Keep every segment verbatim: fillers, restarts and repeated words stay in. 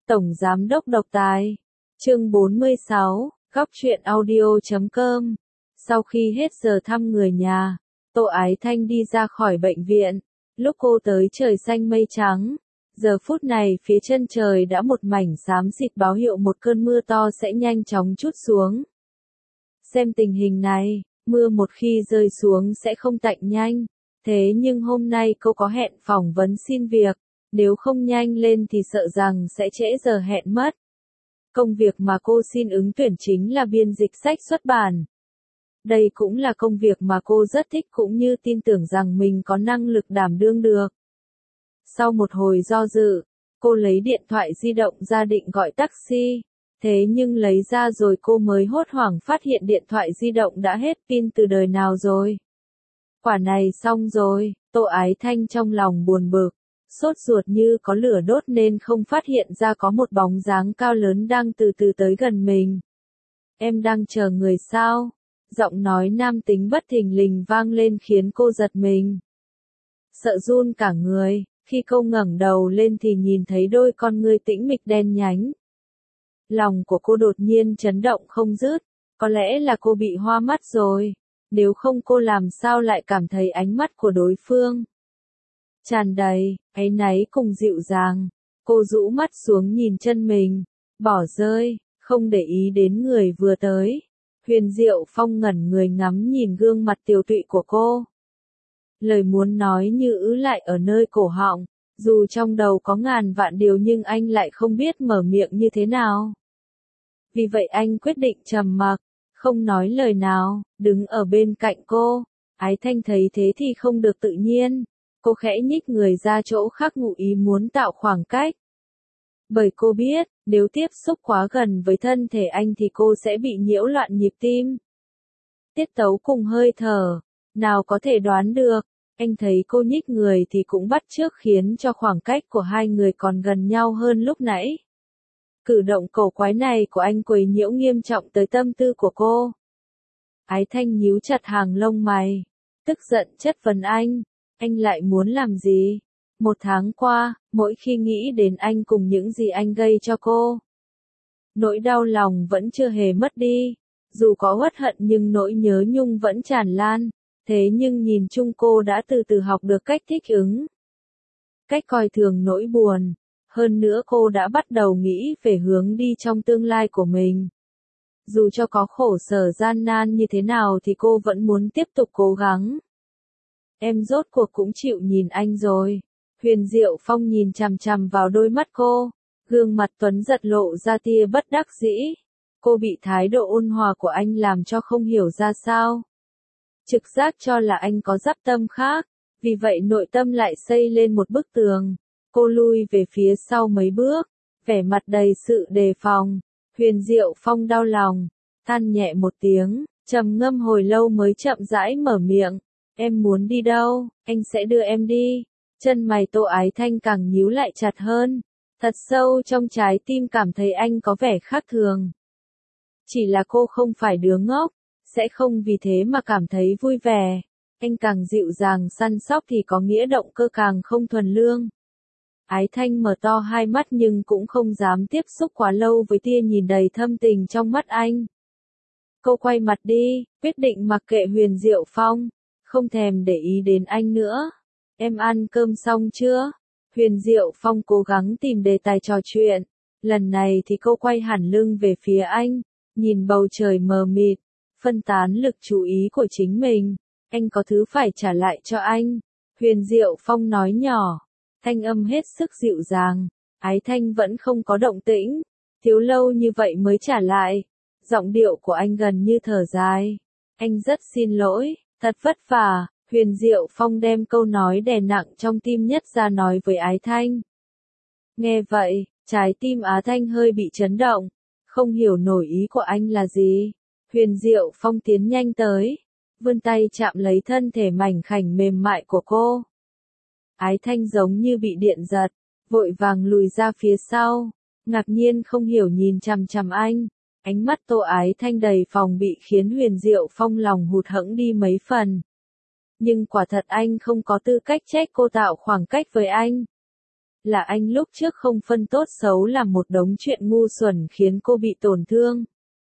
Tổng Giám đốc độc tài. Chương bốn mươi sáu, góc truyện audio chấm com. Sau khi hết giờ thăm người nhà, Tô Ái Thanh đi ra khỏi bệnh viện. Lúc cô tới trời xanh mây trắng. Giờ phút này phía chân trời đã một mảnh xám xịt báo hiệu một cơn mưa to sẽ nhanh chóng trút xuống. Xem tình hình này, mưa một khi rơi xuống sẽ không tạnh nhanh. Thế nhưng hôm nay cô có hẹn phỏng vấn xin việc. Nếu không nhanh lên thì sợ rằng sẽ trễ giờ hẹn mất. Công việc mà cô xin ứng tuyển chính là biên dịch sách xuất bản. Đây cũng là công việc mà cô rất thích cũng như tin tưởng rằng mình có năng lực đảm đương được. Sau một hồi do dự, cô lấy điện thoại di động ra định gọi taxi. Thế nhưng lấy ra rồi cô mới hốt hoảng phát hiện điện thoại di động đã hết pin từ đời nào rồi. Quả này xong rồi, Tô Ái Thanh trong lòng buồn bực. Sốt ruột như có lửa đốt nên không phát hiện ra có một bóng dáng cao lớn đang từ từ tới gần mình. Em đang chờ người sao? Giọng nói nam tính bất thình lình vang lên khiến cô giật mình. Sợ run cả người, khi cô ngẩng đầu lên thì nhìn thấy đôi con ngươi tĩnh mịch đen nhánh. Lòng của cô đột nhiên chấn động không dứt, có lẽ là cô bị hoa mắt rồi, nếu không cô làm sao lại cảm thấy ánh mắt của đối phương. Tràn đầy, áy náy cùng dịu dàng, cô rũ mắt xuống nhìn chân mình, bỏ rơi, không để ý đến người vừa tới. Huyền Diệu Phong ngẩn người ngắm nhìn gương mặt tiều tụy của cô. Lời muốn nói như ứ lại ở nơi cổ họng, dù trong đầu có ngàn vạn điều nhưng anh lại không biết mở miệng như thế nào. Vì vậy anh quyết định trầm mặc, không nói lời nào, đứng ở bên cạnh cô. Ái Thanh thấy thế thì không được tự nhiên. Cô khẽ nhích người ra chỗ khác ngụ ý muốn tạo khoảng cách. Bởi cô biết, nếu tiếp xúc quá gần với thân thể anh thì cô sẽ bị nhiễu loạn nhịp tim. Tiết tấu cùng hơi thở, nào có thể đoán được, anh thấy cô nhích người thì cũng bắt chước khiến cho khoảng cách của hai người còn gần nhau hơn lúc nãy. Cử động cổ quái này của anh quấy nhiễu nghiêm trọng tới tâm tư của cô. Ái Thanh nhíu chặt hàng lông mày, tức giận chất vấn anh. Anh lại muốn làm gì? Một tháng qua, mỗi khi nghĩ đến anh cùng những gì anh gây cho cô, nỗi đau lòng vẫn chưa hề mất đi. Dù có uất hận nhưng nỗi nhớ nhung vẫn tràn lan. Thế nhưng nhìn chung cô đã từ từ học được cách thích ứng. Cách coi thường nỗi buồn. Hơn nữa cô đã bắt đầu nghĩ về hướng đi trong tương lai của mình. Dù cho có khổ sở gian nan như thế nào thì cô vẫn muốn tiếp tục cố gắng. Em rốt cuộc cũng chịu nhìn anh rồi. Huyền Diệu Phong nhìn chằm chằm vào đôi mắt cô, gương mặt tuấn giật lộ ra tia bất đắc dĩ. Cô bị thái độ ôn hòa của anh làm cho không hiểu ra sao. Trực giác cho là anh có dắp tâm khác, vì vậy nội tâm lại xây lên một bức tường. Cô lui về phía sau mấy bước, vẻ mặt đầy sự đề phòng. Huyền Diệu Phong đau lòng, than nhẹ một tiếng, trầm ngâm hồi lâu mới chậm rãi mở miệng. Em muốn đi đâu, anh sẽ đưa em đi. Chân mày Tô Ái Thanh càng nhíu lại chặt hơn. Thật sâu trong trái tim cảm thấy anh có vẻ khác thường. Chỉ là cô không phải đứa ngốc, sẽ không vì thế mà cảm thấy vui vẻ. Anh càng dịu dàng săn sóc thì có nghĩa động cơ càng không thuần lương. Ái Thanh mở to hai mắt nhưng cũng không dám tiếp xúc quá lâu với tia nhìn đầy thâm tình trong mắt anh. Cô quay mặt đi, quyết định mặc kệ Huyền Diệu Phong. Không thèm để ý đến anh nữa. Em ăn cơm xong chưa? Huyền Diệu Phong cố gắng tìm đề tài trò chuyện. Lần này thì cô quay hẳn lưng về phía anh, nhìn bầu trời mờ mịt, phân tán lực chú ý của chính mình. Anh có thứ phải trả lại cho anh. Huyền Diệu Phong nói nhỏ, thanh âm hết sức dịu dàng. Ái Thanh vẫn không có động tĩnh, thiếu lâu như vậy mới trả lại. Giọng điệu của anh gần như thở dài. Anh rất xin lỗi. Thật vất vả, Huyền Diệu Phong đem câu nói đè nặng trong tim nhất ra nói với Ái Thanh. Nghe vậy, trái tim Á Thanh hơi bị chấn động, không hiểu nổi ý của anh là gì. Huyền Diệu Phong tiến nhanh tới, vươn tay chạm lấy thân thể mảnh khảnh mềm mại của cô. Ái Thanh giống như bị điện giật, vội vàng lùi ra phía sau, ngạc nhiên không hiểu nhìn chằm chằm anh. Ánh mắt Tô Ái Thanh đầy phòng bị khiến Huyền Diệu Phong lòng hụt hẫng đi mấy phần. Nhưng quả thật anh không có tư cách trách cô tạo khoảng cách với anh. là anh lúc trước không phân tốt xấu làm một đống chuyện ngu xuẩn khiến cô bị tổn thương.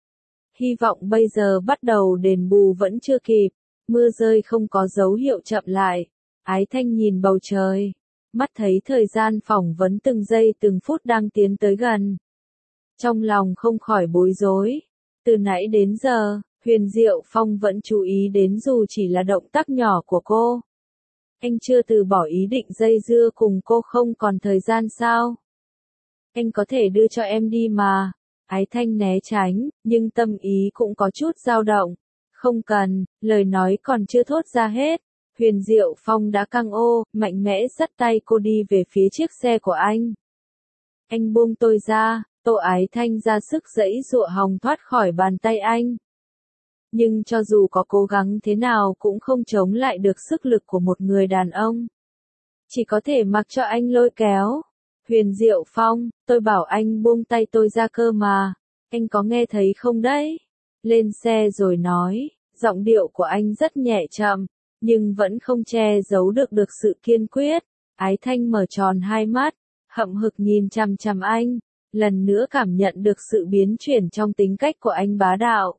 Hy vọng bây giờ bắt đầu đền bù vẫn chưa kịp, mưa rơi không có dấu hiệu chậm lại. Ái Thanh nhìn bầu trời, mắt thấy thời gian phỏng vấn từng giây từng phút đang tiến tới gần. Trong lòng không khỏi bối rối. Từ nãy đến giờ, Huyền Diệu Phong vẫn chú ý đến dù chỉ là động tác nhỏ của cô. Anh chưa từ bỏ ý định dây dưa cùng cô không còn thời gian sao? Anh có thể đưa cho em đi mà. Ái Thanh né tránh, nhưng tâm ý cũng có chút dao động. Không cần, lời nói còn chưa thốt ra hết. Huyền Diệu Phong đã căng ô, mạnh mẽ dắt tay cô đi về phía chiếc xe của anh. Anh buông tôi ra, Tô Ái Thanh ra sức giãy giụa hòng thoát khỏi bàn tay anh. Nhưng cho dù có cố gắng thế nào cũng không chống lại được sức lực của một người đàn ông. Chỉ có thể mặc cho anh lôi kéo. Huyền Diệu Phong, tôi bảo anh buông tay tôi ra cơ mà. Anh có nghe thấy không đấy? Lên xe rồi nói, giọng điệu của anh rất nhẹ chậm, nhưng vẫn không che giấu được được sự kiên quyết. Ái Thanh mở tròn hai mắt, hậm hực nhìn chằm chằm anh, lần nữa cảm nhận được sự biến chuyển trong tính cách của anh bá đạo.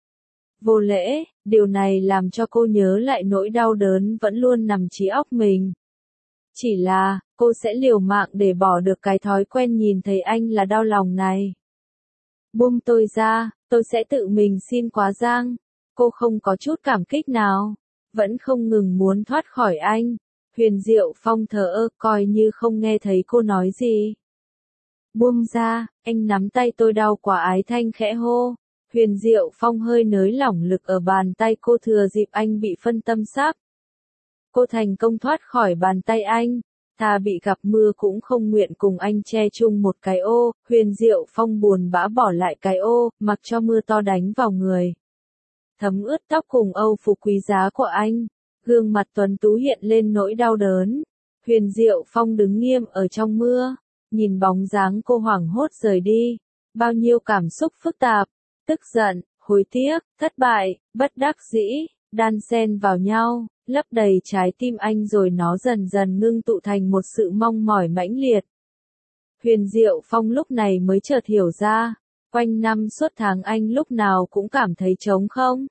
Vô lễ, điều này làm cho cô nhớ lại nỗi đau đớn vẫn luôn nằm trí óc mình. Chỉ là, cô sẽ liều mạng để bỏ được cái thói quen nhìn thấy anh là đau lòng này. Buông tôi ra, tôi sẽ tự mình xin quá giang. Cô không có chút cảm kích nào, vẫn không ngừng muốn thoát khỏi anh. Huyền Diệu Phong thờ ơ coi như không nghe thấy cô nói gì. Buông ra, anh nắm tay tôi đau quá. Ái Thanh khẽ hô. Huyền Diệu Phong hơi nới lỏng lực ở bàn tay cô thừa dịp anh bị phân tâm sắp. Cô thành công thoát khỏi bàn tay anh, thà bị gặp mưa cũng không nguyện cùng anh che chung một cái ô. Huyền Diệu Phong buồn bã bỏ lại cái ô, mặc cho mưa to đánh vào người. Thấm ướt tóc cùng âu phục quý giá của anh, gương mặt tuấn tú hiện lên nỗi đau đớn. Huyền Diệu Phong đứng nghiêm ở trong mưa, nhìn bóng dáng cô hoảng hốt rời đi, bao nhiêu cảm xúc phức tạp, tức giận, hối tiếc, thất bại, bất đắc dĩ, đan xen vào nhau, lấp đầy trái tim anh rồi nó dần dần ngưng tụ thành một sự mong mỏi mãnh liệt. Huyền Diệu Phong lúc này mới chợt hiểu ra, quanh năm suốt tháng anh lúc nào cũng cảm thấy trống không.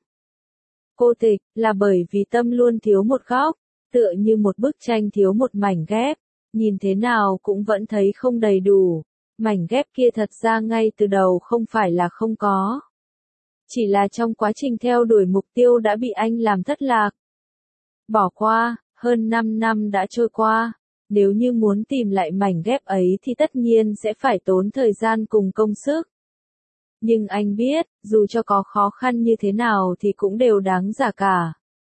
Cô tịch, là bởi vì tâm luôn thiếu một góc, tựa như một bức tranh thiếu một mảnh ghép, nhìn thế nào cũng vẫn thấy không đầy đủ. Mảnh ghép kia thật ra ngay từ đầu không phải là không có. Chỉ là trong quá trình theo đuổi mục tiêu đã bị anh làm thất lạc. Bỏ qua, hơn năm năm đã trôi qua. Nếu như muốn tìm lại mảnh ghép ấy thì tất nhiên sẽ phải tốn thời gian cùng công sức. Nhưng anh biết, dù cho có khó khăn như thế nào thì cũng đều đáng giá cả.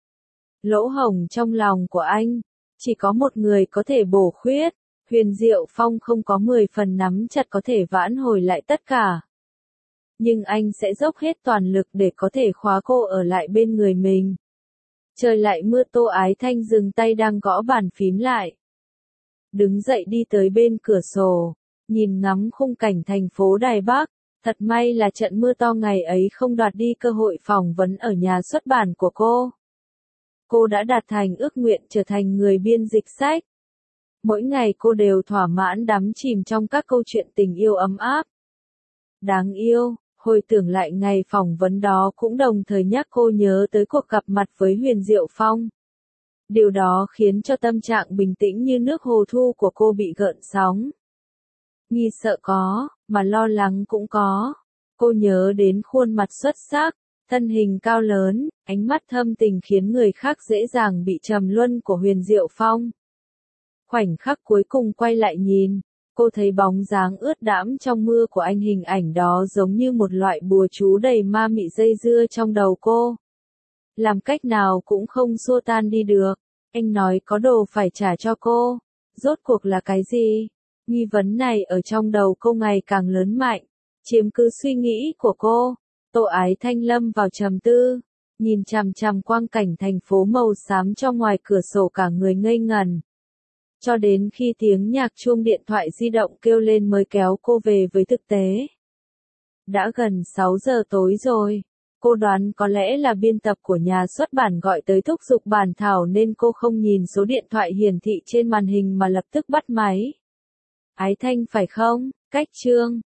Lỗ hổng trong lòng của anh, chỉ có một người có thể bổ khuyết. Huyền Diệu Phong không có mười phần nắm chặt có thể vãn hồi lại tất cả. Nhưng anh sẽ dốc hết toàn lực để có thể khóa cô ở lại bên người mình. Trời lại mưa. Tô Ái Thanh dừng tay đang gõ bàn phím lại. Đứng dậy đi tới bên cửa sổ, nhìn ngắm khung cảnh thành phố Đài Bắc. Thật may là trận mưa to ngày ấy không đoạt đi cơ hội phỏng vấn ở nhà xuất bản của cô. Cô đã đạt thành ước nguyện trở thành người biên dịch sách. Mỗi ngày cô đều thỏa mãn đắm chìm trong các câu chuyện tình yêu ấm áp. Đáng yêu, hồi tưởng lại ngày phỏng vấn đó cũng đồng thời nhắc cô nhớ tới cuộc gặp mặt với Huyền Diệu Phong. Điều đó khiến cho tâm trạng bình tĩnh như nước hồ thu của cô bị gợn sóng. Nghi sợ có, mà lo lắng cũng có. Cô nhớ đến khuôn mặt xuất sắc, thân hình cao lớn, ánh mắt thâm tình khiến người khác dễ dàng bị trầm luân của Huyền Diệu Phong. Khoảnh khắc cuối cùng quay lại nhìn, cô thấy bóng dáng ướt đẫm trong mưa của anh, hình ảnh đó giống như một loại bùa chú đầy ma mị dây dưa trong đầu cô. Làm cách nào cũng không xua tan đi được. Anh nói có đồ phải trả cho cô. Rốt cuộc là cái gì? Nghi vấn này ở trong đầu cô ngày càng lớn mạnh, chiếm cứ suy nghĩ của cô. Tô Ái Thanh lâm vào trầm tư, nhìn chằm chằm quang cảnh thành phố màu xám trong ngoài cửa sổ, cả người ngây ngẩn. Cho đến khi tiếng nhạc chuông điện thoại di động kêu lên mới kéo cô về với thực tế. Đã gần sáu giờ tối rồi. Cô đoán có lẽ là biên tập của nhà xuất bản gọi tới thúc giục bản thảo nên cô không nhìn số điện thoại hiển thị trên màn hình mà lập tức bắt máy. Ái Thanh phải không? Cách Trương